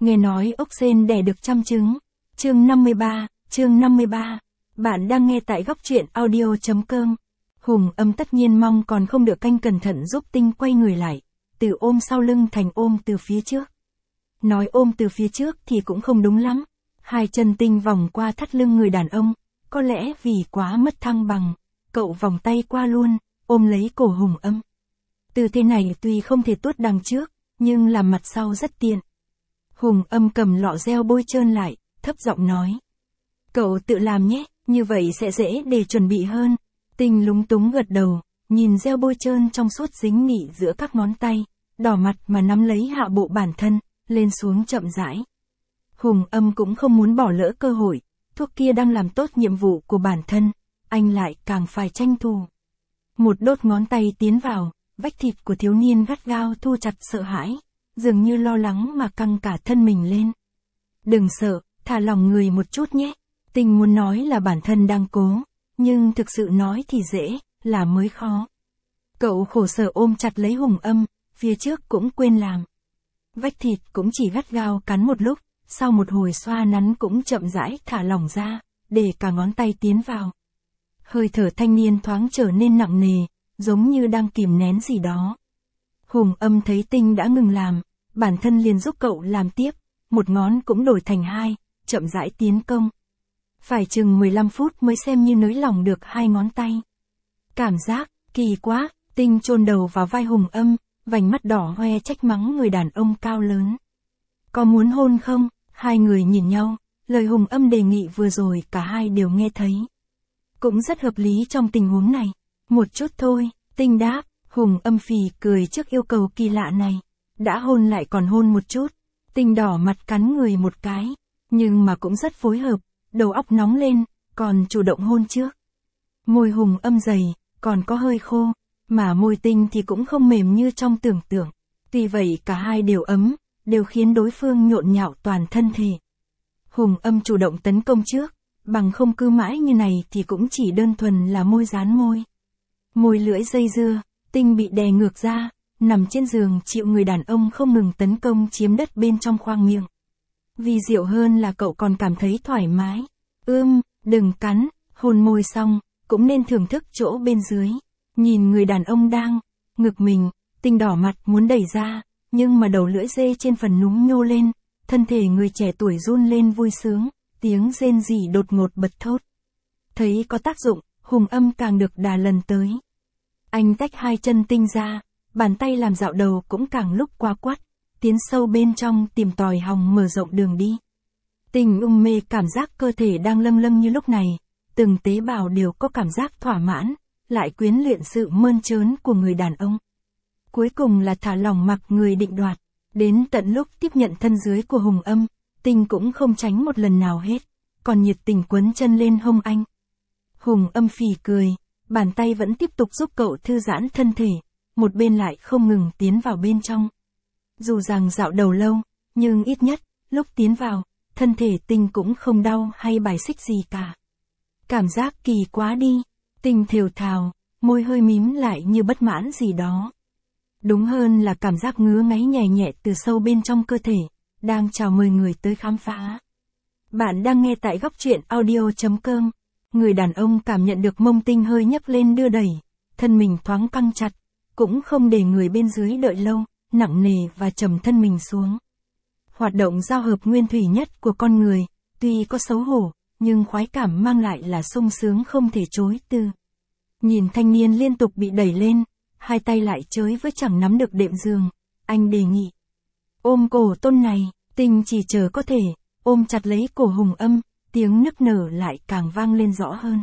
Nghe nói ốc sên đẻ được trăm trứng. Chương 53. Bạn đang nghe tại góc truyện audio.com. Hùng Âm tất nhiên mong còn không được canh cẩn thận giúp Tinh quay người lại, từ ôm sau lưng thành ôm từ phía trước. Nói ôm từ phía trước thì cũng không đúng lắm. Hai chân Tinh vòng qua thắt lưng người đàn ông, có lẽ vì quá mất thăng bằng, cậu vòng tay qua luôn, ôm lấy cổ Hùng Âm. Tư thế này tuy không thể tuốt đằng trước, nhưng làm mặt sau rất tiện. Hùng Âm cầm lọ gel bôi trơn lại, thấp giọng nói. Cậu tự làm nhé, như vậy sẽ dễ để chuẩn bị hơn. Tinh lúng túng gật đầu, nhìn gel bôi trơn trong suốt dính nghỉ giữa các ngón tay, đỏ mặt mà nắm lấy hạ bộ bản thân, lên xuống chậm rãi. Hùng Âm cũng không muốn bỏ lỡ cơ hội, thuốc kia đang làm tốt nhiệm vụ của bản thân, anh lại càng phải tranh thủ. Một đốt ngón tay tiến vào, vách thịt của thiếu niên gắt gao thu chặt sợ hãi, dường như lo lắng mà căng cả thân mình lên. Đừng sợ, thả lỏng người một chút nhé. Tinh muốn nói là bản thân đang cố, nhưng thực sự nói thì dễ, là mới khó. Cậu khổ sở ôm chặt lấy Hùng Âm, phía trước cũng quên làm. Vách thịt cũng chỉ gắt gao cắn một lúc, sau một hồi xoa nắn cũng chậm rãi thả lỏng ra, để cả ngón tay tiến vào. Hơi thở thanh niên thoáng trở nên nặng nề, giống như đang kìm nén gì đó. Hùng Âm thấy Tinh đã ngừng làm, bản thân liền giúp cậu làm tiếp, một ngón cũng đổi thành hai, chậm rãi tiến công. Phải chừng 15 phút mới xem như nới lỏng được hai ngón tay. Cảm giác, kỳ quá, Tinh chôn đầu vào vai Hùng Âm, vành mắt đỏ hoe trách mắng người đàn ông cao lớn. Có muốn hôn không? Hai người nhìn nhau, lời Hùng Âm đề nghị vừa rồi cả hai đều nghe thấy. Cũng rất hợp lý trong tình huống này. Một chút thôi, Tinh đáp. Hùng Âm phì cười trước yêu cầu kỳ lạ này. Đã hôn lại còn hôn một chút. Tinh đỏ mặt cắn người một cái, nhưng mà cũng rất phối hợp, đầu óc nóng lên, còn chủ động hôn trước. Môi Hùng Âm dày, còn có hơi khô, mà môi Tinh thì cũng không mềm như trong tưởng tượng. Tuy vậy cả hai đều ấm, đều khiến đối phương nhộn nhạo toàn thân thể. Hùng Âm chủ động tấn công trước, bằng không cứ mãi như này thì cũng chỉ đơn thuần là môi dán môi. Môi lưỡi dây dưa, Tinh bị đè ngược ra, nằm trên giường chịu người đàn ông không ngừng tấn công chiếm đất bên trong khoang miệng. Vì diệu hơn là cậu còn cảm thấy thoải mái. Đừng cắn, hôn môi xong, cũng nên thưởng thức chỗ bên dưới. Nhìn người đàn ông đang ngực mình, Tinh đỏ mặt muốn đẩy ra, nhưng mà đầu lưỡi dê trên phần núm nhô lên, thân thể người trẻ tuổi run lên vui sướng, tiếng rên rỉ đột ngột bật thốt. Thấy có tác dụng, Hùng Âm càng được đà lần tới. Anh tách hai chân Tinh ra, bàn tay làm dạo đầu cũng càng lúc qua quắt, tiến sâu bên trong tìm tòi hòng mở rộng đường đi. Tinh mê cảm giác cơ thể đang lâng lâng như lúc này, từng tế bào đều có cảm giác thỏa mãn, lại quyến luyện sự mơn trớn của người đàn ông. Cuối cùng là thả lỏng mặc người định đoạt, đến tận lúc tiếp nhận thân dưới của Hùng Âm, Tinh cũng không tránh một lần nào hết, còn nhiệt tình quấn chân lên hông anh. Hùng Âm phì cười, bàn tay vẫn tiếp tục giúp cậu thư giãn thân thể, một bên lại không ngừng tiến vào bên trong. Dù rằng dạo đầu lâu, nhưng ít nhất, lúc tiến vào, thân thể Tinh cũng không đau hay bài xích gì cả. Cảm giác kỳ quá đi, Tinh thều thào, môi hơi mím lại như bất mãn gì đó. Đúng hơn là cảm giác ngứa ngáy nhẹ nhẹ từ sâu bên trong cơ thể, đang chào mời người tới khám phá. Bạn đang nghe tại góc truyện audio.com. Người đàn ông cảm nhận được mông Tinh hơi nhấc lên đưa đẩy, thân mình thoáng căng chặt, cũng không để người bên dưới đợi lâu, nặng nề và trầm thân mình xuống. Hoạt động giao hợp nguyên thủy nhất của con người, tuy có xấu hổ, nhưng khoái cảm mang lại là sung sướng không thể chối từ. Nhìn thanh niên liên tục bị đẩy lên, hai tay lại chới với chẳng nắm được đệm giường, anh đề nghị. Ôm cổ tôn này, Tinh chỉ chờ có thể, ôm chặt lấy cổ Hùng Âm, tiếng nức nở lại càng vang lên rõ hơn.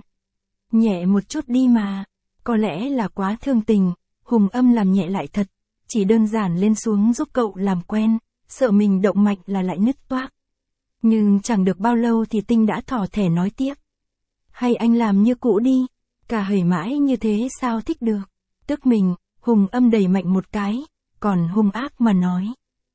Nhẹ một chút đi mà, có lẽ là quá thương tình, Hùng Âm làm nhẹ lại thật, chỉ đơn giản lên xuống giúp cậu làm quen, sợ mình động mạnh là lại nứt toác. Nhưng chẳng được bao lâu thì Tinh đã thỏ thẻ nói tiếp. Hay anh làm như cũ đi, cả hầy mãi như thế sao thích được. Tức mình, Hùng Âm đẩy mạnh một cái, còn hung ác mà nói.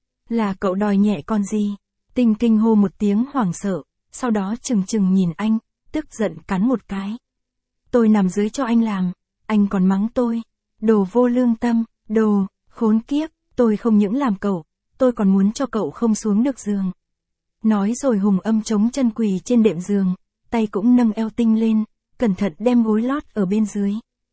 Là cậu đòi nhẹ con gì? Tinh kinh hô một tiếng hoảng sợ, sau đó chừng chừng nhìn anh, tức giận cắn một cái. Tôi nằm dưới cho anh làm, anh còn mắng tôi. Đồ vô lương tâm, đồ khốn kiếp, tôi không những làm cậu, tôi còn muốn cho cậu không xuống được giường. Nói rồi Hùng Âm chống chân quỳ trên đệm giường, tay cũng nâng eo Tinh lên, cẩn thận đem gối lót ở bên dưới.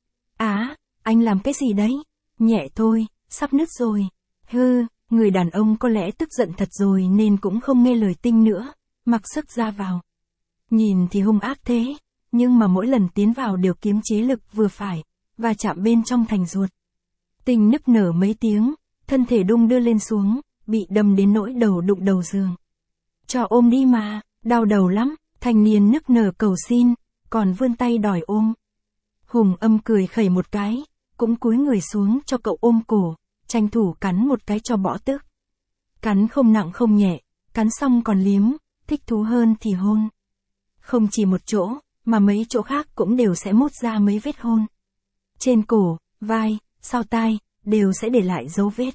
Á, anh làm cái gì đấy? Nhẹ thôi, sắp nứt rồi. Hư, người đàn ông có lẽ tức giận thật rồi nên cũng không nghe lời Tinh nữa, mặc sức ra vào. Nhìn thì hung ác thế, nhưng mà mỗi lần tiến vào đều kiềm chế lực vừa phải, và chạm bên trong thành ruột. Tinh nức nở mấy tiếng, thân thể đung đưa lên xuống, bị đâm đến nỗi đầu đụng đầu giường. Cho ôm đi mà, đau đầu lắm, thanh niên nức nở cầu xin, còn vươn tay đòi ôm. Hùng Âm cười khẩy một cái, cũng cúi người xuống cho cậu ôm cổ, tranh thủ cắn một cái cho bỏ tức. Cắn không nặng không nhẹ, cắn xong còn liếm, thích thú hơn thì hôn. Không chỉ một chỗ, mà mấy chỗ khác cũng đều sẽ mốt ra mấy vết hôn. Trên cổ, vai, sau tai, đều sẽ để lại dấu vết.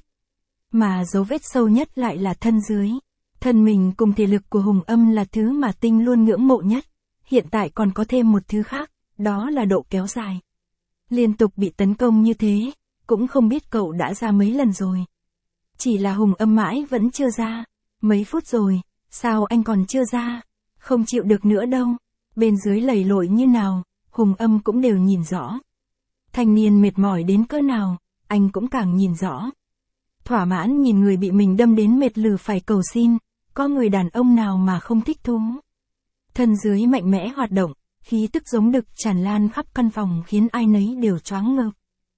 Mà dấu vết sâu nhất lại là thân dưới. Thân mình cùng thể lực của Hùng Âm là thứ mà Tinh luôn ngưỡng mộ nhất. Hiện tại còn có thêm một thứ khác, đó là độ kéo dài. Liên tục bị tấn công như thế, cũng không biết cậu đã ra mấy lần rồi. Chỉ là Hùng Âm mãi vẫn chưa ra. Mấy phút rồi, sao anh còn chưa ra? Không chịu được nữa đâu. Bên dưới lầy lội như nào, Hùng Âm cũng đều nhìn rõ. Thanh niên mệt mỏi đến cỡ nào, anh cũng càng nhìn rõ. Thỏa mãn nhìn người bị mình đâm đến mệt lử phải cầu xin, có người đàn ông nào mà không thích thú. Thân dưới mạnh mẽ hoạt động, khí tức giống đực tràn lan khắp căn phòng khiến ai nấy đều choáng ngợp.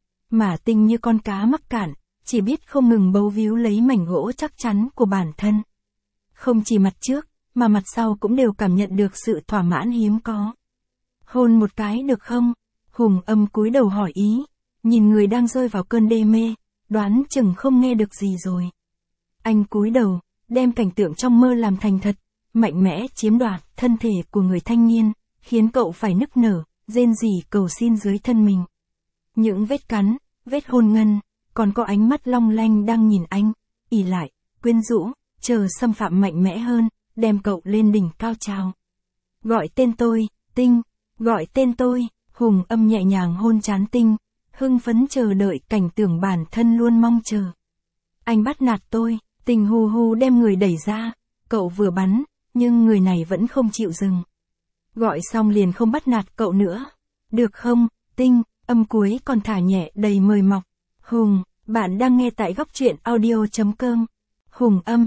Mà Tinh như con cá mắc cạn, chỉ biết không ngừng bấu víu lấy mảnh gỗ chắc chắn của bản thân. Không chỉ mặt trước, mà mặt sau cũng đều cảm nhận được sự thỏa mãn hiếm có. Hôn một cái được không? Hùng Âm cúi đầu hỏi ý, nhìn người đang rơi vào cơn đê mê, đoán chừng không nghe được gì rồi. Anh cúi đầu, đem cảnh tượng trong mơ làm thành thật, mạnh mẽ chiếm đoạt thân thể của người thanh niên, khiến cậu phải nức nở, rên rỉ cầu xin dưới thân mình. Những vết cắn, vết hôn ngân, còn có ánh mắt long lanh đang nhìn anh, ỉ lại, quyến rũ, chờ xâm phạm mạnh mẽ hơn, đem cậu lên đỉnh cao trào. Gọi tên tôi, Tinh, gọi tên tôi. Hùng Âm nhẹ nhàng hôn trán Tinh, hưng phấn chờ đợi cảnh tượng bản thân luôn mong chờ. Anh bắt nạt tôi. Tinh hù hù đem người đẩy ra, cậu vừa bắn, nhưng người này vẫn không chịu dừng. Gọi xong liền không bắt nạt cậu nữa. Được không, Tinh, âm cuối còn thả nhẹ đầy mời mọc. Hùng, bạn đang nghe tại góc truyện audio.com. Hùng Âm,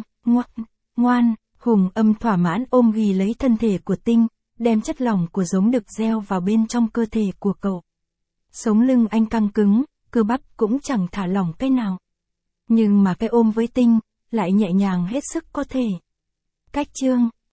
ngoan, Hùng Âm thỏa mãn ôm ghì lấy thân thể của Tinh, đem chất lỏng của giống đực gieo vào bên trong cơ thể của cậu. Sống lưng anh căng cứng, cơ bắp cũng chẳng thả lỏng cái nào. Nhưng mà cái ôm với Tinh, lại nhẹ nhàng hết sức có thể. Cách chương